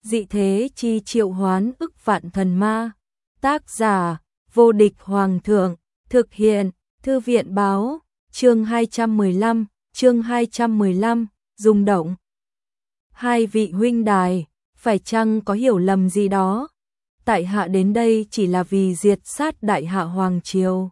dị thế chi triệu hoán ức vạn thần ma. Tác giả, vô địch hoàng thượng, thực hiện, thư viện báo, chương 215, rung động. Hai vị huynh đài, phải chăng có hiểu lầm gì đó? Tại hạ đến đây chỉ là vì diệt sát đại hạ hoàng triều,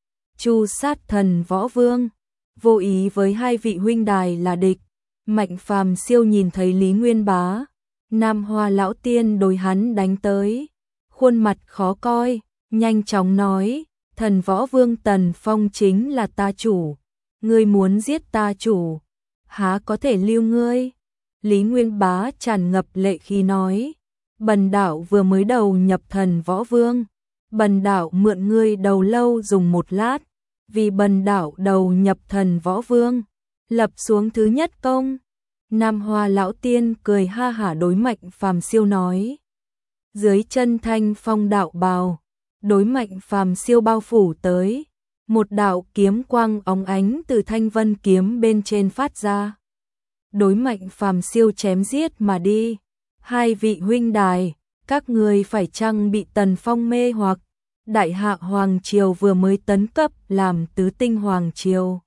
tru sát thần võ vương, vô ý với hai vị huynh đài là địch. Mạnh Phàm Siêu nhìn thấy Lý Nguyên Bá, Nam Hoa lão tiên đối hắn đánh tới, khuôn mặt khó coi, nhanh chóng nói, thần võ vương Tần Phong chính là ta chủ, ngươi muốn giết ta chủ, há có thể lưu ngươi. Lý Nguyên Bá tràn ngập lệ khí nói, bần đạo vừa mới đầu nhập thần võ vương, bần đạo mượn ngươi đầu lâu dùng một lát, vì bần đạo đầu nhập thần võ vương, lập xuống thứ nhất công. Nam Hoa lão tiên cười ha hả đối Mạnh Phàm Siêu nói, dưới chân thanh phong đạo bào, đối Mạnh Phàm Siêu bao phủ tới, một đạo kiếm quang óng ánh từ thanh vân kiếm bên trên phát ra, đối Mạnh Phàm Siêu chém giết mà đi. Hai vị huynh đài, các người phải chăng bị Tần Phong mê hoặc? Đại hạ hoàng triều vừa mới tấn cấp làm tứ tinh hoàng triều,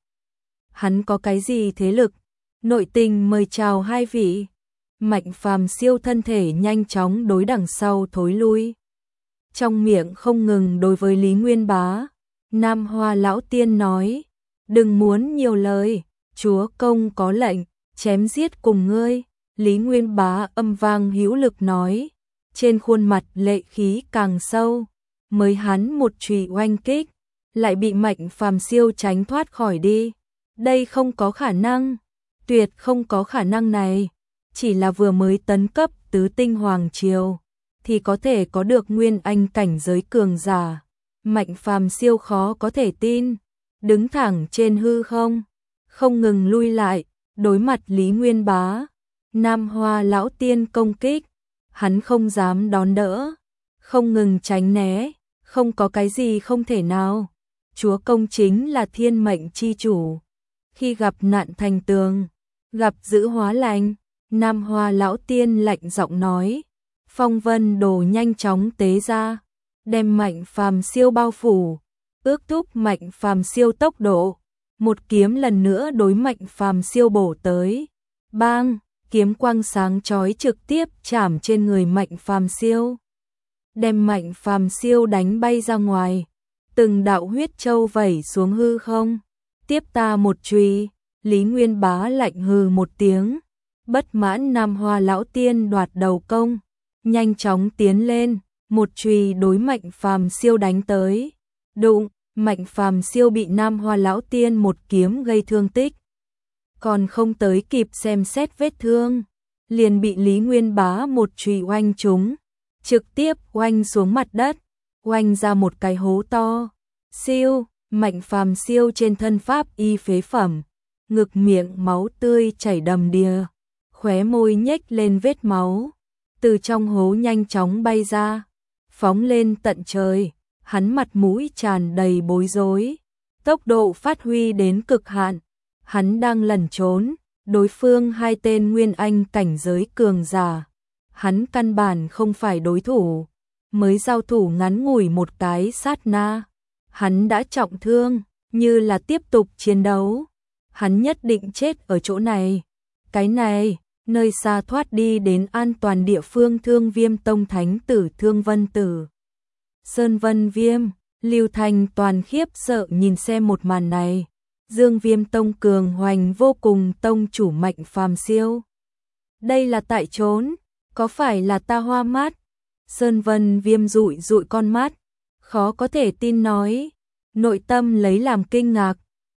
hắn có cái gì thế lực? Nội tình mời chào hai vị. Mạnh Phàm Siêu thân thể nhanh chóng đối đằng sau thối lui, trong miệng không ngừng đối với Lý Nguyên Bá. Nam Hoa lão tiên nói, đừng muốn nhiều lời, chúa công có lệnh, chém giết cùng ngươi. Lý Nguyên Bá âm vang hữu lực nói, trên khuôn mặt lệ khí càng sâu, mới hắn một chùy oanh kích, lại bị Mạnh Phàm Siêu tránh thoát khỏi đi. Đây không có khả năng, tuyệt không có khả năng này, chỉ là vừa mới tấn cấp tứ tinh hoàng triều, thì có thể có được nguyên anh cảnh giới cường giả. Mạnh Phàm Siêu khó có thể tin, đứng thẳng trên hư không, không ngừng lui lại, đối mặt Lý Nguyên Bá. Nam Hoa lão tiên công kích, hắn không dám đón đỡ, không ngừng tránh né, không có cái gì không thể nào. Chúa công chính là thiên mệnh chi chủ, khi gặp nạn thành tường, gặp dữ hóa lành. Nam Hoa lão tiên lạnh giọng nói, phong vân đồ nhanh chóng tế ra, đem Mạnh Phàm Siêu bao phủ, ước thúc Mạnh Phàm Siêu tốc độ. Một kiếm lần nữa đối Mạnh Phàm Siêu bổ tới, bang, kiếm quang sáng chói trực tiếp chạm trên người Mạnh Phàm Siêu, đem Mạnh Phàm Siêu đánh bay ra ngoài, từng đạo huyết châu vẩy xuống hư không. Tiếp ta một chùy. Lý Nguyên Bá lạnh hừ một tiếng, bất mãn Nam Hoa lão tiên đoạt đầu công, nhanh chóng tiến lên, một chùy đối Mạnh Phàm Siêu đánh tới. Đụng, Mạnh Phàm Siêu bị Nam Hoa lão tiên một kiếm gây thương tích, còn không tới kịp xem xét vết thương, liền bị Lý Nguyên Bá một chùy oanh trúng, trực tiếp oanh xuống mặt đất, oanh ra một cái hố to. Siêu, Mạnh Phàm Siêu trên thân pháp y phế phẩm, ngực miệng máu tươi chảy đầm đìa, khóe môi nhếch lên vết máu, từ trong hố nhanh chóng bay ra, phóng lên tận trời. Hắn mặt mũi tràn đầy bối rối, tốc độ phát huy đến cực hạn, hắn đang lẩn trốn, đối phương hai tên nguyên anh cảnh giới cường giả, hắn căn bản không phải đối thủ, mới giao thủ ngắn ngủi một cái sát na, hắn đã trọng thương, như là tiếp tục chiến đấu, hắn nhất định chết ở chỗ này. Cái này, nơi xa thoát đi đến an toàn địa phương Thương Viêm tông thánh tử Thương Vân Tử. Sơn Vân Viêm, Lưu Thành toàn khiếp sợ nhìn xem một màn này. Dương Viêm tông cường hoành vô cùng tông chủ Mạnh Phàm Siêu. Đây là tại trốn, có phải là ta hoa mắt? Sơn Vân Viêm dụi dụi con mắt, khó có thể tin nói, nội tâm lấy làm kinh ngạc.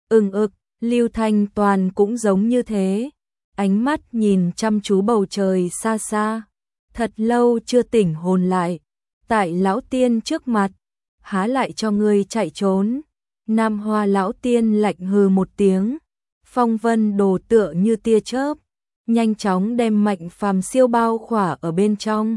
Lưu Thành toàn cũng giống như thế, ánh mắt nhìn chăm chú bầu trời xa xa, thật lâu chưa tỉnh hồn lại. Tại lão tiên trước mặt, há lại cho ngươi chạy trốn. Nam Hoa lão tiên lạnh hừ một tiếng, phong vân đồ tựa như tia chớp, nhanh chóng đem Mạnh Phàm Siêu bao khỏa ở bên trong.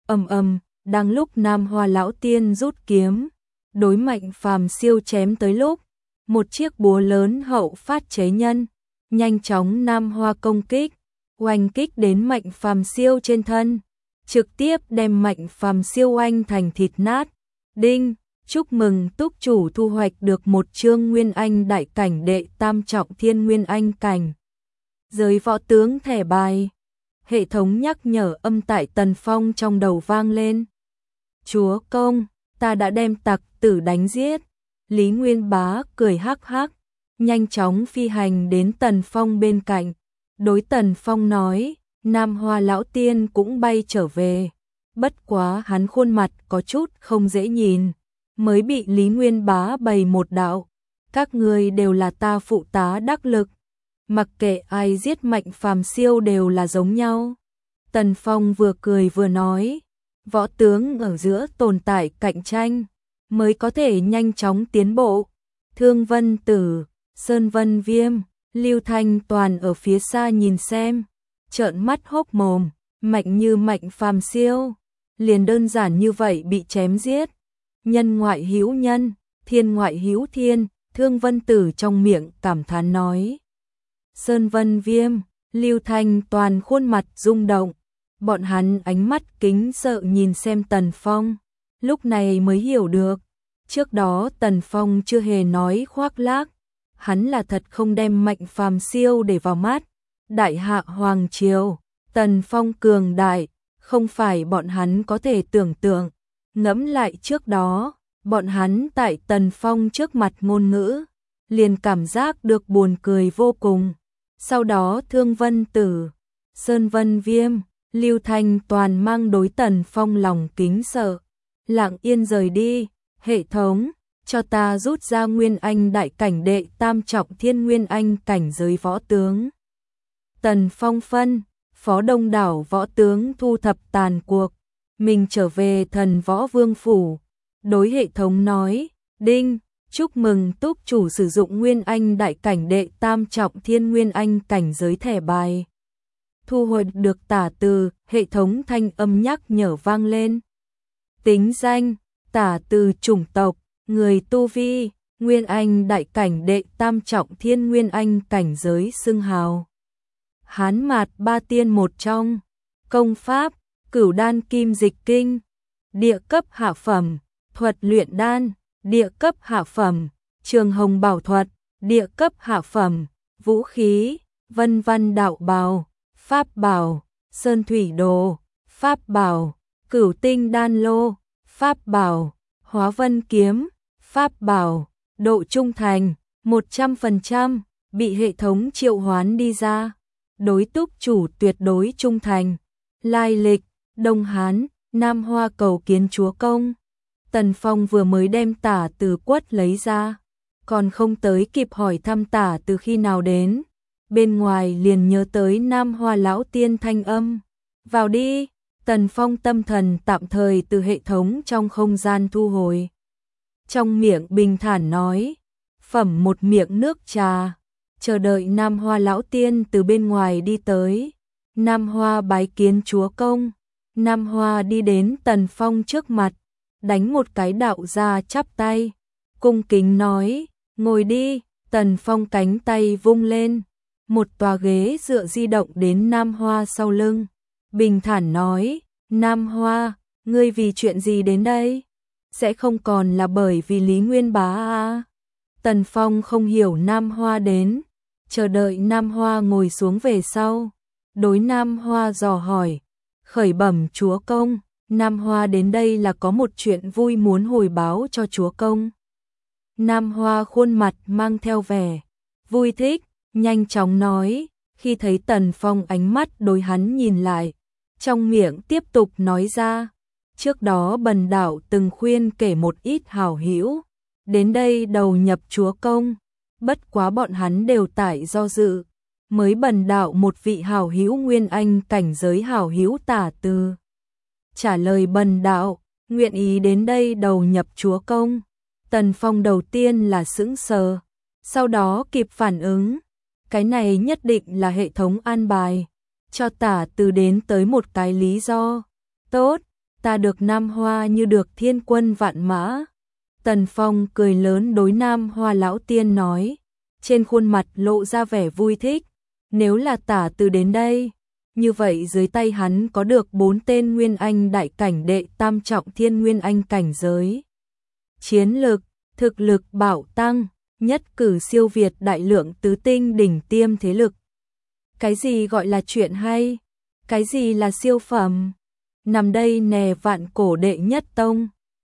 Đang lúc Nam Hoa lão tiên rút kiếm, đối Mạnh Phàm Siêu chém tới lúc, một chiếc búa lớn hậu phát chế nhân, nhanh chóng Nam Hoa công kích, oanh kích đến Mạnh Phàm Siêu trên thân. trực tiếp đem Mạnh Phàm siêu anh thành thịt nát. Đinh, chúc mừng túc chủ thu hoạch được một chương Nguyên Anh đại cảnh đệ tam trọng thiên Nguyên Anh cảnh. Giới võ tướng thẻ bài. Hệ thống nhắc nhở âm tại Tần Phong trong đầu vang lên. Chúa công, ta đã đem tặc tử đánh giết. Lý Nguyên Bá cười hắc hắc, nhanh chóng phi hành đến Tần Phong bên cạnh. Đối Tần Phong nói, Nam Hoa lão tiên cũng bay trở về. Bất quá hắn khuôn mặt có chút không dễ nhìn, mới bị Lý Nguyên Bá bày một đạo. Các ngươi đều là ta phụ tá đắc lực, mặc kệ ai giết Mạnh Phàm siêu đều là giống nhau. Tần Phong vừa cười vừa nói, võ tướng ở giữa tồn tại cạnh tranh, mới có thể nhanh chóng tiến bộ. Thương Vân Tử, Sơn Vân Viêm, Lưu Thanh toàn ở phía xa nhìn xem, trợn mắt hốc mồm, mạnh như Mạnh Phàm siêu, liền đơn giản như vậy bị chém giết. Nhân ngoại hữu nhân, thiên ngoại hữu thiên, Thương Vân Tử trong miệng cảm thán nói. Sơn Vân Viêm, Lưu Thanh toàn khuôn mặt rung động, bọn hắn ánh mắt kính sợ nhìn xem Tần Phong, lúc này mới hiểu được, trước đó Tần Phong chưa hề nói khoác lác, hắn là thật không đem Mạnh Phàm siêu để vào mắt. Đại hạ hoàng triều, Tần Phong cường đại, không phải bọn hắn có thể tưởng tượng. Ngẫm lại trước đó, bọn hắn tại Tần Phong trước mặt ngôn ngữ, liền cảm giác được buồn cười vô cùng. Sau đó Thương Vân Tử, Sơn Vân Viêm, Lưu Thanh toàn mang đối Tần Phong lòng kính sợ, lặng yên rời đi. Hệ thống, cho ta rút ra Nguyên Anh đại cảnh đệ tam trọng thiên Nguyên Anh cảnh giới võ tướng. Tần Phong phân, phó đông đảo võ tướng thu thập tàn cuộc, mình trở về Thần Võ Vương phủ, đối hệ thống nói, đinh, chúc mừng túc chủ sử dụng Nguyên Anh đại cảnh đệ tam trọng thiên Nguyên Anh cảnh giới thẻ bài. Thu hồi được tả từ, hệ thống thanh âm nhắc nhở vang lên. Tính danh, tả từ chủng tộc, người tu vi, Nguyên Anh đại cảnh đệ tam trọng thiên Nguyên Anh cảnh giới xưng hào. Hán mạt ba tiên một trong, công pháp, Cửu Đan Kim Dịch Kinh, địa cấp hạ phẩm, thuật luyện đan, địa cấp hạ phẩm, Trường Hồng Bảo thuật, địa cấp hạ phẩm, vũ khí, Vân Văn Đạo Bào, pháp bảo, Sơn Thủy Đồ, pháp bảo, Cửu Tinh Đan Lô, pháp bảo, Hóa Vân Kiếm, pháp bảo, độ trung thành, 100%, bị hệ thống triệu hoán đi ra. Đối túc chủ tuyệt đối trung thành. Lai lịch, Đông Hán, Nam Hoa cầu kiến chúa công. Tần Phong vừa mới đem tả từ quất lấy ra, còn không tới kịp hỏi thăm tả từ khi nào đến. Bên ngoài liền nhớ tới Nam Hoa lão tiên thanh âm. Vào đi, Tần Phong tâm thần tạm thời từ hệ thống trong không gian thu hồi. Trong miệng bình thản nói, phẩm một miệng nước trà, chờ đợi Nam Hoa lão tiên từ bên ngoài đi tới. Nam Hoa bái kiến chúa công. Nam Hoa đi đến Tần Phong trước mặt, đánh một cái đạo ra chắp tay, cung kính nói, ngồi đi. Tần Phong cánh tay vung lên, một tòa ghế dựa di động đến Nam Hoa sau lưng, bình thản nói, Nam Hoa, ngươi vì chuyện gì đến đây? Sẽ không còn là bởi vì Lý Nguyên Bá à? Tần Phong không hiểu Nam Hoa đến, chờ đợi Nam Hoa ngồi xuống về sau, đối Nam Hoa dò hỏi, khởi bẩm chúa công, Nam Hoa đến đây là có một chuyện vui muốn hồi báo cho chúa công. Nam Hoa khuôn mặt mang theo vẻ vui thích, nhanh chóng nói, khi thấy Tần Phong ánh mắt đối hắn nhìn lại, trong miệng tiếp tục nói ra, trước đó bần đạo từng khuyên kể một ít hảo hữu, đến đây đầu nhập chúa công, bất quá bọn hắn đều tại do dự, mới bần đạo một vị hảo hữu Nguyên Anh cảnh giới hảo hữu tả từ. Trả lời bần đạo, nguyện ý đến đây đầu nhập chúa công. Tần Phong đầu tiên là sững sờ, sau đó kịp phản ứng, cái này nhất định là hệ thống an bài, cho tả từ đến tới một cái lý do. Tốt, ta được Nam Hoa như được thiên quân vạn mã. Tần Phong cười lớn đối Nam Hoa lão tiên nói, trên khuôn mặt lộ ra vẻ vui thích, nếu là tả từ đến đây, Như vậy dưới tay hắn có được 4 tên Nguyên Anh đại cảnh đệ tam trọng thiên Nguyên Anh cảnh giới. Chiến lực, thực lực bạo tăng, nhất cử siêu việt đại lượng tứ tinh đỉnh tiêm thế lực. Cái gì gọi là chuyện hay? Cái gì là siêu phẩm? Nằm đây nè vạn cổ đệ nhất tông.